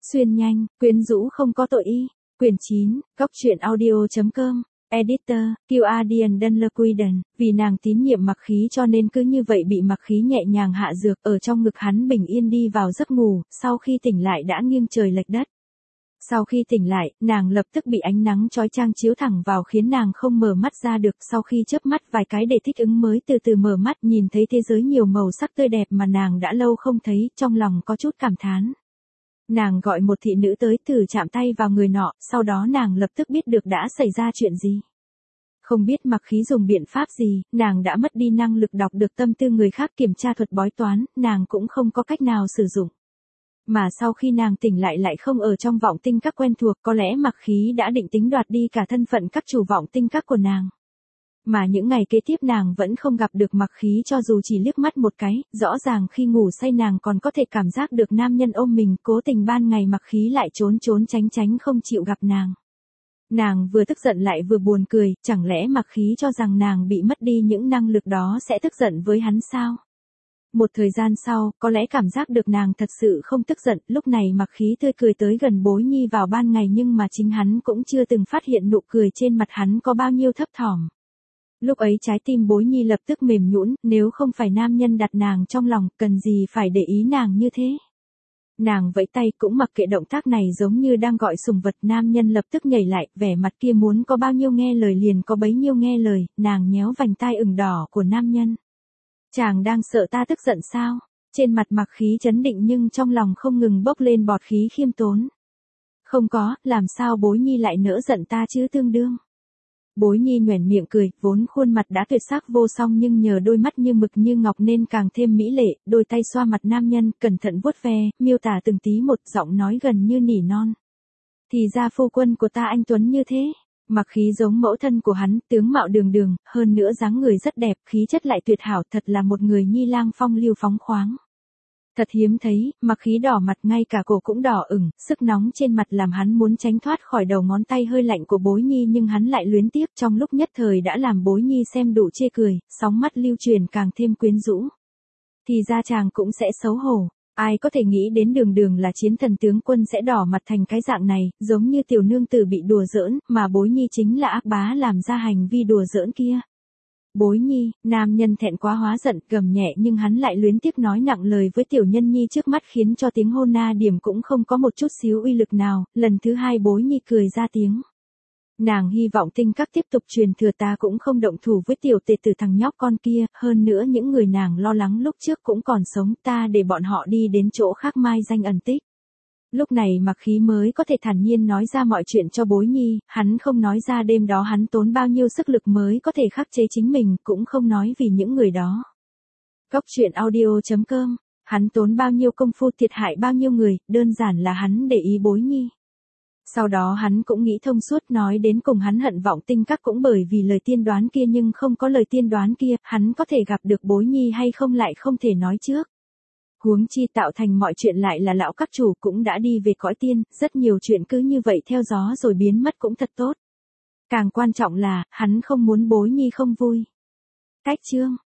Xuyên nhanh, quyến rũ không có tội y. Quyển 9, Góc truyện audio.com. Editor, Guardian Dunlequiden, vì nàng tín nhiệm Mặc Khí cho nên cứ như vậy bị Mặc Khí nhẹ nhàng hạ dược ở trong ngực hắn bình yên đi vào giấc ngủ, sau khi tỉnh lại đã nghiêng trời lệch đất. Sau khi tỉnh lại, nàng lập tức bị ánh nắng chói chang chiếu thẳng vào khiến nàng không mở mắt ra được, sau khi chớp mắt vài cái để thích ứng mới từ từ mở mắt nhìn thấy thế giới nhiều màu sắc tươi đẹp mà nàng đã lâu không thấy, trong lòng có chút cảm thán. Nàng gọi một thị nữ tới thử chạm tay vào người nọ, sau đó nàng lập tức biết được đã xảy ra chuyện gì. Không biết Mặc Khí dùng biện pháp gì, nàng đã mất đi năng lực đọc được tâm tư người khác, kiểm tra thuật bói toán, nàng cũng không có cách nào sử dụng. Mà sau khi nàng tỉnh lại không ở trong vọng tinh các quen thuộc, có lẽ Mặc Khí đã định tính đoạt đi cả thân phận các chủ vọng tinh các của nàng. Mà những ngày kế tiếp nàng vẫn không gặp được Mặc Khí cho dù chỉ liếc mắt một cái, rõ ràng khi ngủ say nàng còn có thể cảm giác được nam nhân ôm mình, cố tình ban ngày Mặc Khí lại trốn tránh không chịu gặp nàng. Nàng vừa tức giận lại vừa buồn cười, chẳng lẽ Mặc Khí cho rằng nàng bị mất đi những năng lực đó sẽ tức giận với hắn sao? Một thời gian sau, có lẽ cảm giác được nàng thật sự không tức giận, lúc này Mặc Khí tươi cười tới gần Bối Nhi vào ban ngày nhưng mà chính hắn cũng chưa từng phát hiện nụ cười trên mặt hắn có bao nhiêu thấp thỏm. Lúc ấy trái tim Bối Nhi lập tức mềm nhũn, nếu không phải nam nhân đặt nàng trong lòng, cần gì phải để ý nàng như thế. Nàng vẫy tay cũng mặc kệ động tác này giống như đang gọi sủng vật, nam nhân lập tức nhảy lại, vẻ mặt kia muốn có bao nhiêu nghe lời liền có bấy nhiêu nghe lời, nàng nhéo vành tai ửng đỏ của nam nhân. Chàng đang sợ ta tức giận sao? Trên mặt Mặc Khí chấn định nhưng trong lòng không ngừng bốc lên bọt khí khiêm tốn. Không có, làm sao Bối Nhi lại nỡ giận ta chứ tương đương. Bối Nhi nhoẻn miệng cười, vốn khuôn mặt đã tuyệt sắc vô song nhưng nhờ đôi mắt như mực như ngọc nên càng thêm mỹ lệ, đôi tay xoa mặt nam nhân, cẩn thận vuốt ve, miêu tả từng tí một, giọng nói gần như nỉ non. Thì ra phu quân của ta anh tuấn như thế. Mặc Khí giống mẫu thân của hắn, tướng mạo đường đường, hơn nữa dáng người rất đẹp, khí chất lại tuyệt hảo, thật là một người nhi lang phong lưu phóng khoáng. Thật hiếm thấy, Mặc Khí đỏ mặt, ngay cả cổ cũng đỏ ửng, sức nóng trên mặt làm hắn muốn tránh thoát khỏi đầu ngón tay hơi lạnh của Bối Nhi nhưng hắn lại luyến tiếc, trong lúc nhất thời đã làm Bối Nhi xem đủ chê cười, sóng mắt lưu truyền càng thêm quyến rũ. Thì ra chàng cũng sẽ xấu hổ. Ai có thể nghĩ đến đường đường là chiến thần tướng quân sẽ đỏ mặt thành cái dạng này, giống như tiểu nương tử bị đùa giỡn, mà Bối Nhi chính là ác bá làm ra hành vi đùa giỡn kia. Bối Nhi, nam nhân thẹn quá hóa giận, gầm nhẹ nhưng hắn lại luyến tiếc nói nặng lời với tiểu nhân nhi trước mắt khiến cho tiếng hôn na điểm cũng không có một chút xíu uy lực nào, lần thứ hai Bối Nhi cười ra tiếng. Nàng hy vọng tinh các tiếp tục truyền thừa, ta cũng không động thủ với tiểu tệ tử thằng nhóc con kia, hơn nữa những người nàng lo lắng lúc trước cũng còn sống, ta để bọn họ đi đến chỗ khác mai danh ẩn tích. Lúc này Mặc Khí mới có thể thản nhiên nói ra mọi chuyện cho Bối Nhi, hắn không nói ra đêm đó hắn tốn bao nhiêu sức lực mới có thể khắc chế chính mình, cũng không nói vì những người đó. Góc truyện audio.com, hắn tốn bao nhiêu công phu thiệt hại bao nhiêu người, đơn giản là hắn để ý Bối Nhi. Sau đó hắn cũng nghĩ thông suốt, nói đến cùng hắn hận vọng tinh các cũng bởi vì lời tiên đoán kia, nhưng không có lời tiên đoán kia, hắn có thể gặp được Bối Nhi hay không lại không thể nói trước. Huống chi tạo thành mọi chuyện lại là lão các chủ cũng đã đi về cõi tiên, rất nhiều chuyện cứ như vậy theo gió rồi biến mất cũng thật tốt. Càng quan trọng là, hắn không muốn Bối Nhi không vui. Cách chương.